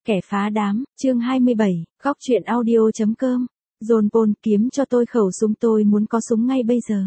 Kẻ phá đám, chương 27, góc truyện audio.com. John Paul, kiếm cho tôi khẩu súng, tôi muốn có súng ngay bây giờ.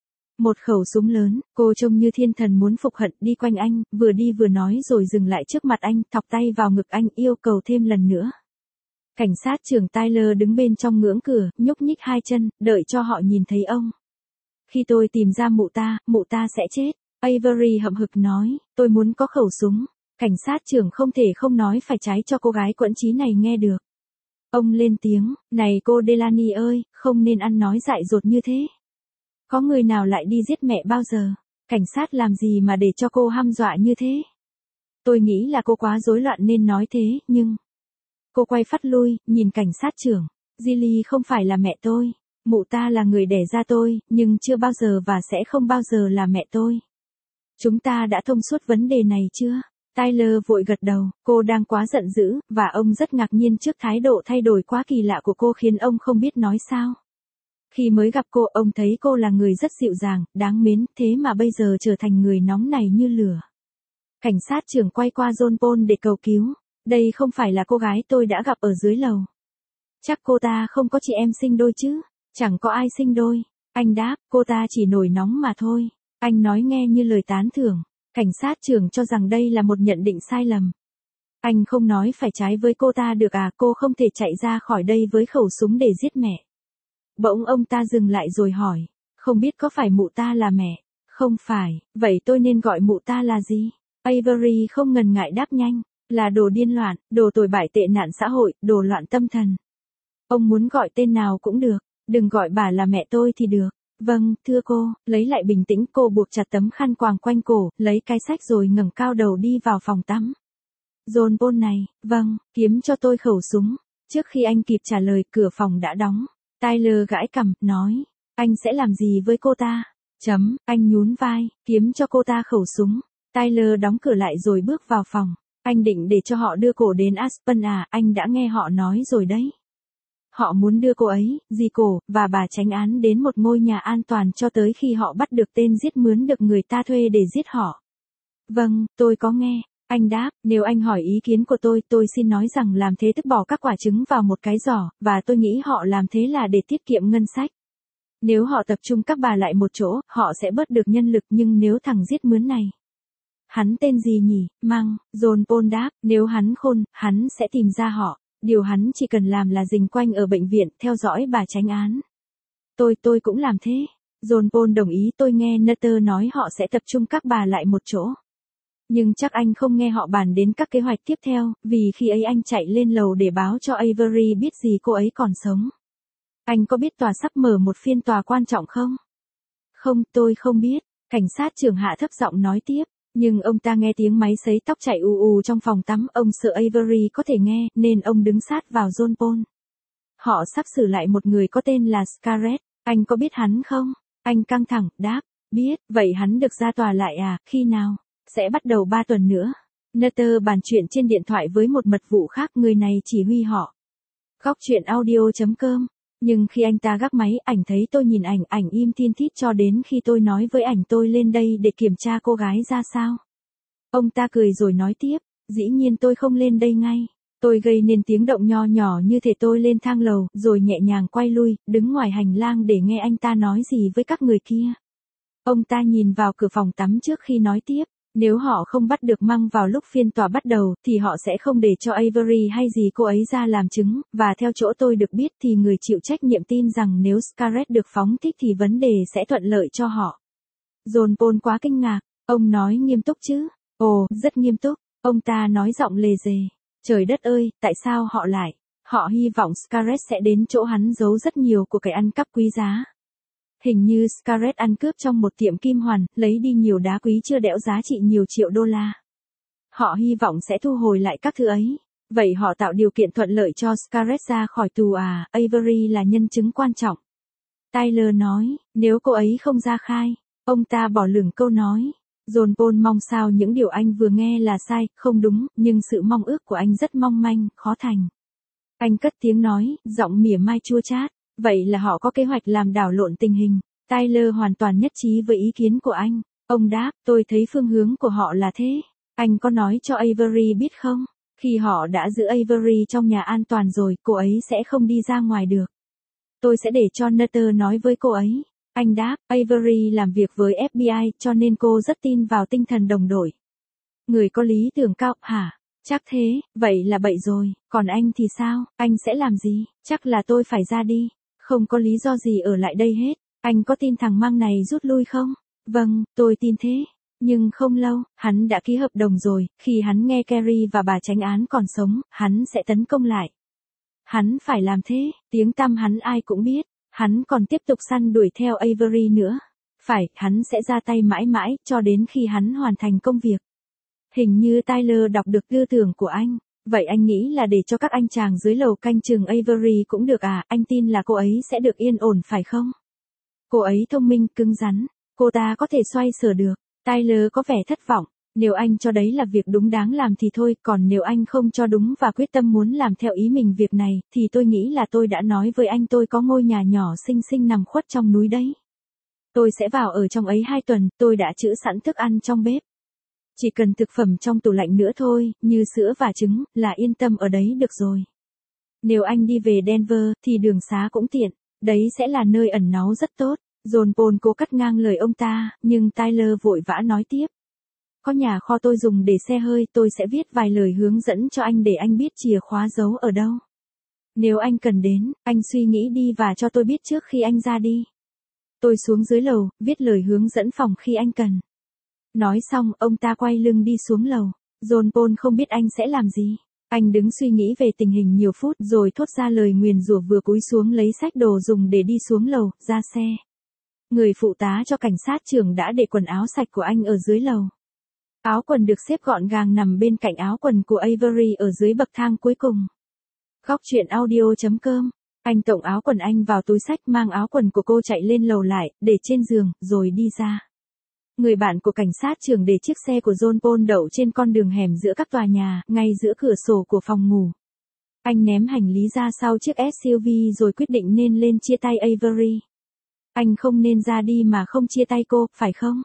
Một khẩu súng lớn, cô trông như thiên thần muốn phục hận đi quanh anh, vừa đi vừa nói rồi dừng lại trước mặt anh, thọc tay vào ngực anh, yêu cầu thêm lần nữa. Cảnh sát trưởng Tyler đứng bên trong ngưỡng cửa, nhúc nhích hai chân, đợi cho họ nhìn thấy ông. Khi tôi tìm ra mụ ta sẽ chết. Avery hậm hực nói, tôi muốn có khẩu súng. Cảnh sát trưởng không thể không nói phải trái cho cô gái quẫn trí này nghe được. Ông lên tiếng, này cô Delaney ơi, không nên ăn nói dại dột như thế. Có người nào lại đi giết mẹ bao giờ? Cảnh sát làm gì mà để cho cô hăm dọa như thế? Tôi nghĩ là cô quá rối loạn nên nói thế, nhưng... Cô quay phắt lui, nhìn cảnh sát trưởng. Gilly không phải là mẹ tôi. Mụ ta là người đẻ ra tôi, nhưng chưa bao giờ và sẽ không bao giờ là mẹ tôi. Chúng ta đã thông suốt vấn đề này chưa? Tyler vội gật đầu, cô đang quá giận dữ, và ông rất ngạc nhiên trước thái độ thay đổi quá kỳ lạ của cô khiến ông không biết nói sao. Khi mới gặp cô, ông thấy cô là người rất dịu dàng, đáng mến, thế mà bây giờ trở thành người nóng này như lửa. Cảnh sát trưởng quay qua John Paul để cầu cứu. Đây không phải là cô gái tôi đã gặp ở dưới lầu. Chắc cô ta không có chị em sinh đôi chứ? Chẳng có ai sinh đôi. Anh đáp, cô ta chỉ nổi nóng mà thôi. Anh nói nghe như lời tán thưởng. Cảnh sát trưởng cho rằng đây là một nhận định sai lầm. Anh không nói phải trái với cô ta được à, cô không thể chạy ra khỏi đây với khẩu súng để giết mẹ. Bỗng ông ta dừng lại rồi hỏi, không biết có phải mụ ta là mẹ? Không phải, vậy tôi nên gọi mụ ta là gì? Avery không ngần ngại đáp nhanh, là đồ điên loạn, đồ tồi bại tệ nạn xã hội, đồ loạn tâm thần. Ông muốn gọi tên nào cũng được, đừng gọi bà là mẹ tôi thì được. Vâng, thưa cô, lấy lại bình tĩnh, cô buộc chặt tấm khăn quàng quanh cổ, lấy cái xách rồi ngẩng cao đầu đi vào phòng tắm. John Paul này, vâng, kiếm cho tôi khẩu súng. Trước khi anh kịp trả lời, cửa phòng đã đóng. Tyler gãi cằm, nói, anh sẽ làm gì với cô ta? Anh nhún vai, kiếm cho cô ta khẩu súng. Tyler đóng cửa lại rồi bước vào phòng. Anh định để cho họ đưa cô đến Aspen à, anh đã nghe họ nói rồi đấy. Họ muốn đưa cô ấy, dì cổ, và bà tránh án đến một ngôi nhà an toàn cho tới khi họ bắt được tên giết mướn được người ta thuê để giết họ. Vâng, tôi có nghe. Anh đáp, nếu anh hỏi ý kiến của tôi xin nói rằng làm thế tức bỏ các quả trứng vào một cái giỏ, và tôi nghĩ họ làm thế là để tiết kiệm ngân sách. Nếu họ tập trung các bà lại một chỗ, họ sẽ bớt được nhân lực, nhưng nếu thằng giết mướn này... Hắn tên gì nhỉ? Măng, John Paul đáp, nếu hắn khôn, hắn sẽ tìm ra họ. Điều hắn chỉ cần làm là rình quanh ở bệnh viện, theo dõi bà tránh án. Tôi cũng làm thế. John Paul đồng ý, tôi nghe Nutter nói họ sẽ tập trung các bà lại một chỗ. Nhưng chắc anh không nghe họ bàn đến các kế hoạch tiếp theo, vì khi ấy anh chạy lên lầu để báo cho Avery biết gì cô ấy còn sống. Anh có biết tòa sắp mở một phiên tòa quan trọng không? Không, tôi không biết. Cảnh sát trưởng hạ thấp giọng nói tiếp. Nhưng ông ta nghe tiếng máy sấy tóc chạy ù ù trong phòng tắm, ông sợ Avery có thể nghe, nên ông đứng sát vào John Paul. Họ sắp xử lại một người có tên là Scarlett, anh có biết hắn không? Anh căng thẳng, đáp, biết, vậy hắn được ra tòa lại à, khi nào? Sẽ bắt đầu 3 tuần nữa. Nutter bàn chuyện trên điện thoại với một mật vụ khác, người này chỉ huy họ. Góc truyện audio.com. Nhưng khi anh ta gác máy, ảnh thấy tôi nhìn ảnh im thiên thít cho đến khi tôi nói với ảnh tôi lên đây để kiểm tra cô gái ra sao. Ông ta cười rồi nói tiếp, dĩ nhiên tôi không lên đây ngay. Tôi gây nên tiếng động nho nhỏ như thể tôi lên thang lầu, rồi nhẹ nhàng quay lui, đứng ngoài hành lang để nghe anh ta nói gì với các người kia. Ông ta nhìn vào cửa phòng tắm trước khi nói tiếp. Nếu họ không bắt được Măng vào lúc phiên tòa bắt đầu, thì họ sẽ không để cho Avery hay gì cô ấy ra làm chứng, và theo chỗ tôi được biết thì người chịu trách nhiệm tin rằng nếu Scarlett được phóng thích thì vấn đề sẽ thuận lợi cho họ. John Paul quá kinh ngạc, ông nói nghiêm túc chứ? Ồ, rất nghiêm túc, ông ta nói giọng lề dề. Trời đất ơi, tại sao họ lại? Họ hy vọng Scarlett sẽ đến chỗ hắn giấu rất nhiều của cái ăn cắp quý giá. Hình như Scarlett ăn cướp trong một tiệm kim hoàn, lấy đi nhiều đá quý chưa đẽo giá trị nhiều triệu đô la. Họ hy vọng sẽ thu hồi lại các thứ ấy. Vậy họ tạo điều kiện thuận lợi cho Scarlett ra khỏi tù à, Avery là nhân chứng quan trọng. Tyler nói, nếu cô ấy không ra khai, ông ta bỏ lửng câu nói. John Paul mong sao những điều anh vừa nghe là sai, không đúng, nhưng sự mong ước của anh rất mong manh, khó thành. Anh cất tiếng nói, giọng mỉa mai chua chát. Vậy là họ có kế hoạch làm đảo lộn tình hình. Tyler hoàn toàn nhất trí với ý kiến của anh. Ông đáp, tôi thấy phương hướng của họ là thế. Anh có nói cho Avery biết không? Khi họ đã giữ Avery trong nhà an toàn rồi, cô ấy sẽ không đi ra ngoài được. Tôi sẽ để cho Nutter nói với cô ấy. Anh đáp, Avery làm việc với FBI cho nên cô rất tin vào tinh thần đồng đội. Người có lý tưởng cao, hả? Chắc thế, vậy là bậy rồi, còn anh thì sao, anh sẽ làm gì? Chắc là tôi phải ra đi. Không có lý do gì ở lại đây hết. Anh có tin thằng mang này rút lui không? Vâng, tôi tin thế. Nhưng không lâu, hắn đã ký hợp đồng rồi, khi hắn nghe Kerry và bà chánh án còn sống, hắn sẽ tấn công lại. Hắn phải làm thế, tiếng tăm hắn ai cũng biết. Hắn còn tiếp tục săn đuổi theo Avery nữa. Phải, hắn sẽ ra tay mãi mãi, cho đến khi hắn hoàn thành công việc. Hình như Tyler đọc được tư tưởng của anh. Vậy anh nghĩ là để cho các anh chàng dưới lầu canh chừng Avery cũng được à, anh tin là cô ấy sẽ được yên ổn phải không? Cô ấy thông minh, cứng rắn, cô ta có thể xoay sở được. Tyler có vẻ thất vọng. Nếu anh cho đấy là việc đúng đáng làm thì thôi, còn nếu anh không cho đúng và quyết tâm muốn làm theo ý mình việc này, thì tôi nghĩ là tôi đã nói với anh tôi có ngôi nhà nhỏ xinh xinh nằm khuất trong núi đấy. Tôi sẽ vào ở trong ấy 2 tuần, tôi đã trữ sẵn thức ăn trong bếp. Chỉ cần thực phẩm trong tủ lạnh nữa thôi, như sữa và trứng, là yên tâm ở đấy được rồi. Nếu anh đi về Denver, thì đường xá cũng tiện, đấy sẽ là nơi ẩn náu rất tốt. John Paul cố cắt ngang lời ông ta, nhưng Tyler vội vã nói tiếp. Có nhà kho tôi dùng để xe hơi, tôi sẽ viết vài lời hướng dẫn cho anh để anh biết chìa khóa giấu ở đâu. Nếu anh cần đến, anh suy nghĩ đi và cho tôi biết trước khi anh ra đi. Tôi xuống dưới lầu, viết lời hướng dẫn phòng khi anh cần. Nói xong, ông ta quay lưng đi xuống lầu. John Paul không biết anh sẽ làm gì. Anh đứng suy nghĩ về tình hình nhiều phút rồi thốt ra lời nguyền rủa vừa cúi xuống lấy xách đồ dùng để đi xuống lầu, ra xe. Người phụ tá cho cảnh sát trưởng đã để quần áo sạch của anh ở dưới lầu. Áo quần được xếp gọn gàng nằm bên cạnh áo quần của Avery ở dưới bậc thang cuối cùng. Góc truyện audio.com. Anh tổng áo quần anh vào túi xách mang áo quần của cô chạy lên lầu lại, để trên giường, rồi đi ra. Người bạn của cảnh sát trưởng để chiếc xe của John Paul đậu trên con đường hẻm giữa các tòa nhà, ngay giữa cửa sổ của phòng ngủ. Anh ném hành lý ra sau chiếc SUV rồi quyết định nên lên chia tay Avery. Anh không nên ra đi mà không chia tay cô, phải không?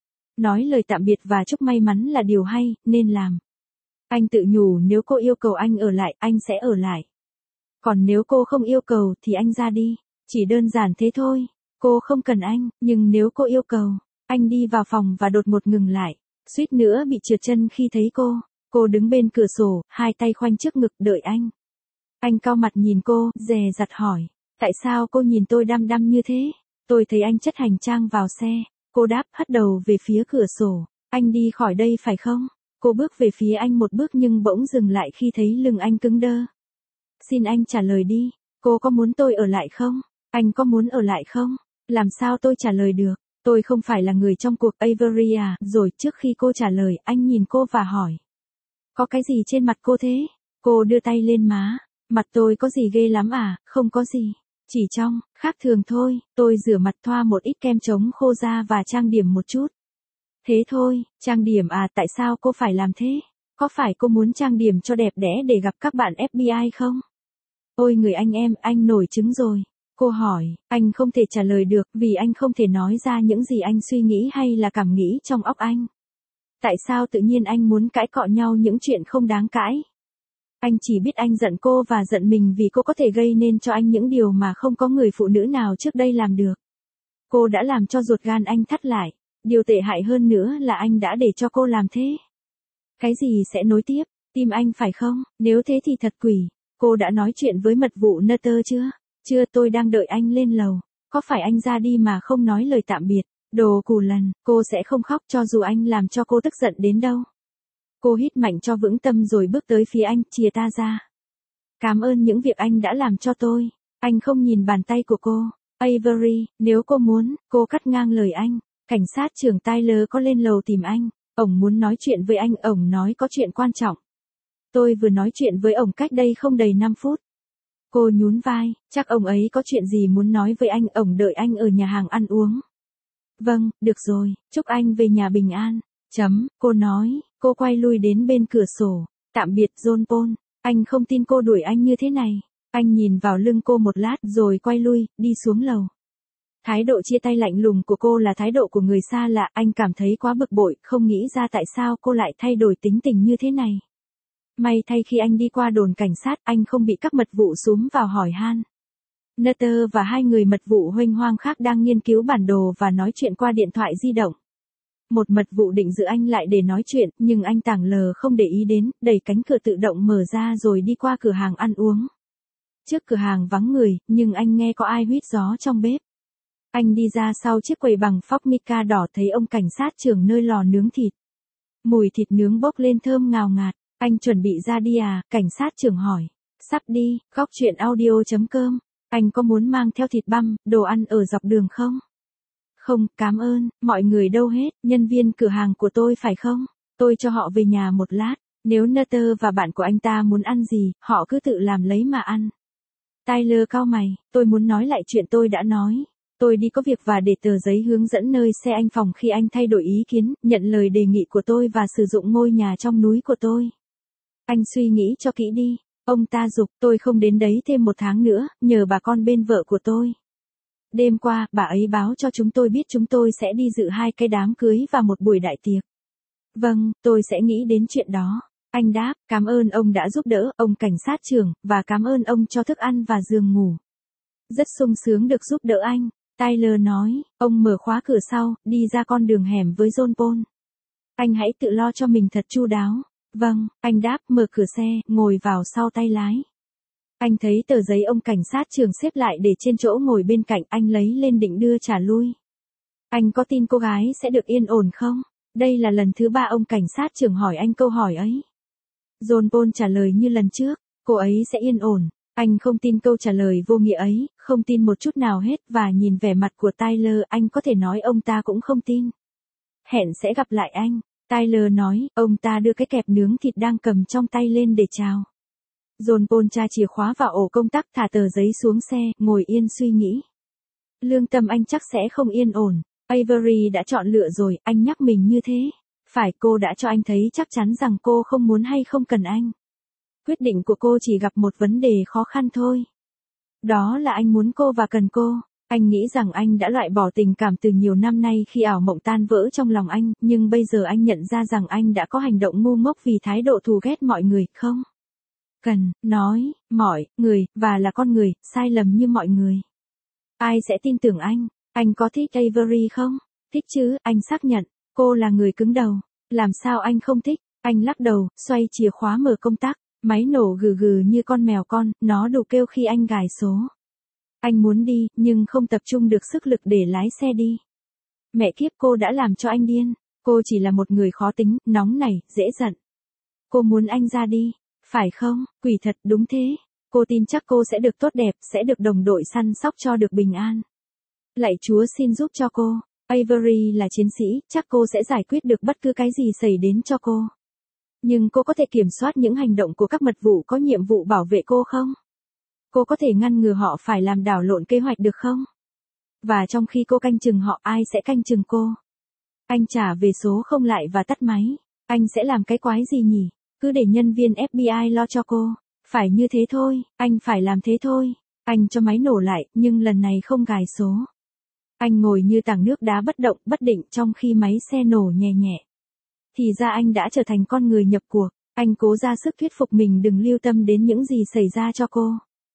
Nói lời tạm biệt và chúc may mắn là điều hay, nên làm. Anh tự nhủ nếu cô yêu cầu anh ở lại, anh sẽ ở lại. Còn nếu cô không yêu cầu thì anh ra đi. Chỉ đơn giản thế thôi. Cô không cần anh, nhưng nếu cô yêu cầu. Anh đi vào phòng và đột ngột ngừng lại. Suýt nữa bị trượt chân khi thấy cô. Cô đứng bên cửa sổ, hai tay khoanh trước ngực đợi anh. Anh cau mặt nhìn cô, dè dặt hỏi. Tại sao cô nhìn tôi đăm đăm như thế? Tôi thấy anh chất hành trang vào xe. Cô đáp hất đầu về phía cửa sổ. Anh đi khỏi đây phải không? Cô bước về phía anh một bước nhưng bỗng dừng lại khi thấy lưng anh cứng đơ. Xin anh trả lời đi. Cô có muốn tôi ở lại không? Anh có muốn ở lại không? Làm sao tôi trả lời được? Tôi không phải là người trong cuộc Avery à. Rồi trước khi cô trả lời, anh nhìn cô và hỏi. Có cái gì trên mặt cô thế? Cô đưa tay lên má. Mặt tôi có gì ghê lắm à? Không có gì. Chỉ trong, khác thường thôi, tôi rửa mặt thoa một ít kem chống khô ra và trang điểm một chút. Thế thôi, trang điểm à, tại sao cô phải làm thế? Có phải cô muốn trang điểm cho đẹp đẽ để gặp các bạn FBI không? Ôi người anh em, anh nổi trứng rồi. Cô hỏi, anh không thể trả lời được vì anh không thể nói ra những gì anh suy nghĩ hay là cảm nghĩ trong óc anh. Tại sao tự nhiên anh muốn cãi cọ nhau những chuyện không đáng cãi? Anh chỉ biết anh giận cô và giận mình vì cô có thể gây nên cho anh những điều mà không có người phụ nữ nào trước đây làm được. Cô đã làm cho ruột gan anh thắt lại. Điều tệ hại hơn nữa là anh đã để cho cô làm thế. Cái gì sẽ nối tiếp? Tim anh phải không? Nếu thế thì thật quỷ. Cô đã nói chuyện với mật vụ Nutter chưa? Chưa, tôi đang đợi anh lên lầu. Có phải anh ra đi mà không nói lời tạm biệt? Đồ cù lần, cô sẽ không khóc cho dù anh làm cho cô tức giận đến đâu. Cô hít mạnh cho vững tâm rồi bước tới phía anh, chìa ta ra. Cảm ơn những việc anh đã làm cho tôi. Anh không nhìn bàn tay của cô. Avery, nếu cô muốn, cô cắt ngang lời anh. Cảnh sát trưởng Tyler có lên lầu tìm anh. Ổng muốn nói chuyện với anh, ổng nói có chuyện quan trọng. Tôi vừa nói chuyện với ổng cách đây không đầy 5 phút. Cô nhún vai, chắc ông ấy có chuyện gì muốn nói với anh, ổng đợi anh ở nhà hàng ăn uống. Vâng, được rồi, chúc anh về nhà bình an. Cô nói, cô quay lui đến bên cửa sổ. Tạm biệt John Paul, anh không tin cô đuổi anh như thế này. Anh nhìn vào lưng cô một lát rồi quay lui, đi xuống lầu. Thái độ chia tay lạnh lùng của cô là thái độ của người xa lạ, anh cảm thấy quá bực bội, không nghĩ ra tại sao cô lại thay đổi tính tình như thế này. May thay khi anh đi qua đồn cảnh sát, anh không bị các mật vụ xúm vào hỏi han. Nutter và hai người mật vụ huênh hoang khác đang nghiên cứu bản đồ và nói chuyện qua điện thoại di động. Một mật vụ định giữ anh lại để nói chuyện, nhưng anh tảng lờ không để ý đến, đẩy cánh cửa tự động mở ra rồi đi qua cửa hàng ăn uống. Trước cửa hàng vắng người, nhưng anh nghe có ai huýt gió trong bếp. Anh đi ra sau chiếc quầy bằng phóc mica đỏ, thấy ông cảnh sát trưởng nơi lò nướng thịt. Mùi thịt nướng bốc lên thơm ngào ngạt. Anh chuẩn bị ra đi à? Cảnh sát trưởng hỏi. Sắp đi. Góc chuyện audio.com. Anh có muốn mang theo thịt băm, đồ ăn ở dọc đường không? Không, cảm ơn. Mọi người đâu hết? Nhân viên cửa hàng của tôi phải không? Tôi cho họ về nhà một lát. Nếu Nutter và bạn của anh ta muốn ăn gì, họ cứ tự làm lấy mà ăn. Tyler cau mày. Tôi muốn nói lại chuyện tôi đã nói. Tôi đi có việc và để tờ giấy hướng dẫn nơi xe anh phòng khi anh thay đổi ý kiến, nhận lời đề nghị của tôi và sử dụng ngôi nhà trong núi của tôi. Anh suy nghĩ cho kỹ đi. Ông ta giục, tôi không đến đấy thêm 1 tháng nữa, nhờ bà con bên vợ của tôi. Đêm qua, bà ấy báo cho chúng tôi biết chúng tôi sẽ đi dự 2 cái đám cưới và một buổi đại tiệc. Vâng, tôi sẽ nghĩ đến chuyện đó. Anh đáp, cảm ơn ông đã giúp đỡ, ông cảnh sát trưởng, và cảm ơn ông cho thức ăn và giường ngủ. Rất sung sướng được giúp đỡ anh. Tyler nói, ông mở khóa cửa sau, đi ra con đường hẻm với John Paul. Anh hãy tự lo cho mình thật chu đáo. Vâng, anh đáp, mở cửa xe, ngồi vào sau tay lái. Anh thấy tờ giấy ông cảnh sát trưởng xếp lại để trên chỗ ngồi bên cạnh, anh lấy lên định đưa trả lui. Anh có tin cô gái sẽ được yên ổn không? Đây là lần thứ 3 ông cảnh sát trưởng hỏi anh câu hỏi ấy. John Paul trả lời như lần trước, cô ấy sẽ yên ổn. Anh không tin câu trả lời vô nghĩa ấy, không tin một chút nào hết, và nhìn vẻ mặt của Tyler, anh có thể nói ông ta cũng không tin. Hẹn sẽ gặp lại anh. Tyler nói, ông ta đưa cái kẹp nướng thịt đang cầm trong tay lên để chào. John Paul tra chìa khóa vào ổ công tắc, thả tờ giấy xuống xe, ngồi yên suy nghĩ. Lương tâm anh chắc sẽ không yên ổn. Avery đã chọn lựa rồi, anh nhắc mình như thế. Phải, cô đã cho anh thấy chắc chắn rằng cô không muốn hay không cần anh. Quyết định của cô chỉ gặp một vấn đề khó khăn thôi. Đó là anh muốn cô và cần cô. Anh nghĩ rằng anh đã loại bỏ tình cảm từ nhiều năm nay khi ảo mộng tan vỡ trong lòng anh, nhưng bây giờ anh nhận ra rằng anh đã có hành động ngu ngốc vì thái độ thù ghét mọi người, không? Cần, nói, mọi người, và là con người, sai lầm như mọi người. Ai sẽ tin tưởng anh? Anh có thích Avery không? Thích chứ, anh xác nhận. Cô là người cứng đầu. Làm sao anh không thích? Anh lắc đầu, xoay chìa khóa mở công tắc. Máy nổ gừ gừ như con mèo con, nó đủ kêu khi anh gài số. Anh muốn đi, nhưng không tập trung được sức lực để lái xe đi. Mẹ kiếp, cô đã làm cho anh điên. Cô chỉ là một người khó tính, nóng nảy, dễ giận. Cô muốn anh ra đi. Phải không? Quỷ thật, đúng thế. Cô tin chắc cô sẽ được tốt đẹp, sẽ được đồng đội săn sóc cho được bình an. Lạy Chúa xin giúp cho cô. Avery là chiến sĩ, chắc cô sẽ giải quyết được bất cứ cái gì xảy đến cho cô. Nhưng cô có thể kiểm soát những hành động của các mật vụ có nhiệm vụ bảo vệ cô không? Cô có thể ngăn ngừa họ phải làm đảo lộn kế hoạch được không? Và trong khi cô canh chừng họ, ai sẽ canh chừng cô? Anh trả về số không lại và tắt máy. Anh sẽ làm cái quái gì nhỉ? Cứ để nhân viên FBI lo cho cô. Phải như thế thôi, anh phải làm thế thôi. Anh cho máy nổ lại, nhưng lần này không gài số. Anh ngồi như tảng nước đá bất động, bất định trong khi máy xe nổ nhẹ nhẹ. Thì ra anh đã trở thành con người nhập cuộc. Anh cố ra sức thuyết phục mình đừng lưu tâm đến những gì xảy ra cho cô.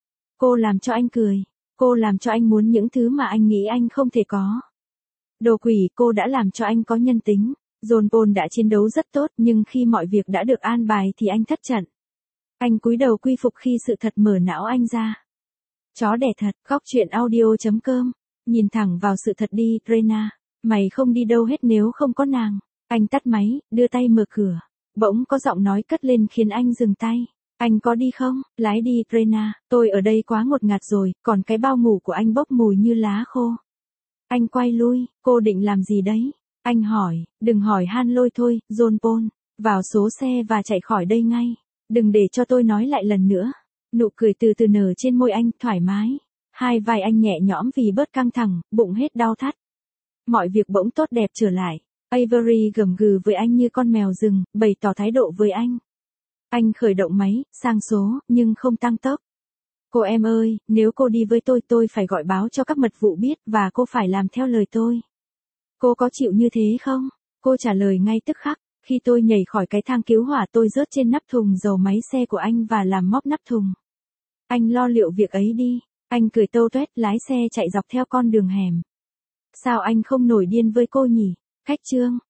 Cô làm cho anh cười. Cô làm cho anh muốn những thứ mà anh nghĩ anh không thể có. Đồ quỷ, cô đã làm cho anh có nhân tính. John Paul đã chiến đấu rất tốt, nhưng khi mọi việc đã được an bài thì anh thất trận. Anh cúi đầu quy phục khi sự thật mở não anh ra. Chó đẻ thật, góc chuyện audio.com. Nhìn thẳng vào sự thật đi, Rena. Mày không đi đâu hết nếu không có nàng. Anh tắt máy, đưa tay mở cửa. Bỗng có giọng nói cất lên khiến anh dừng tay. Anh có đi không? Lái đi, Rena. Tôi ở đây quá ngột ngạt rồi, còn cái bao ngủ của anh bốc mùi như lá khô. Anh quay lui, cô định làm gì đấy? Anh hỏi, đừng hỏi han lôi thôi, John Paul. Vào số xe và chạy khỏi đây ngay. Đừng để cho tôi nói lại lần nữa. Nụ cười từ từ nở trên môi anh, thoải mái. Hai vai anh nhẹ nhõm vì bớt căng thẳng, bụng hết đau thắt. Mọi việc bỗng tốt đẹp trở lại. Avery gầm gừ với anh như con mèo rừng, bày tỏ thái độ với anh. Anh khởi động máy, sang số, nhưng không tăng tốc. Cô em ơi, nếu cô đi với tôi phải gọi báo cho các mật vụ biết, và cô phải làm theo lời tôi. Cô có chịu như thế không? Cô trả lời ngay tức khắc. Khi tôi nhảy khỏi cái thang cứu hỏa tôi rớt trên nắp thùng dầu máy xe của anh và làm móc nắp thùng. Anh lo liệu việc ấy đi. Anh cười tâu tuét lái xe chạy dọc theo con đường hẻm. Sao anh không nổi điên với cô nhỉ? Khách trương.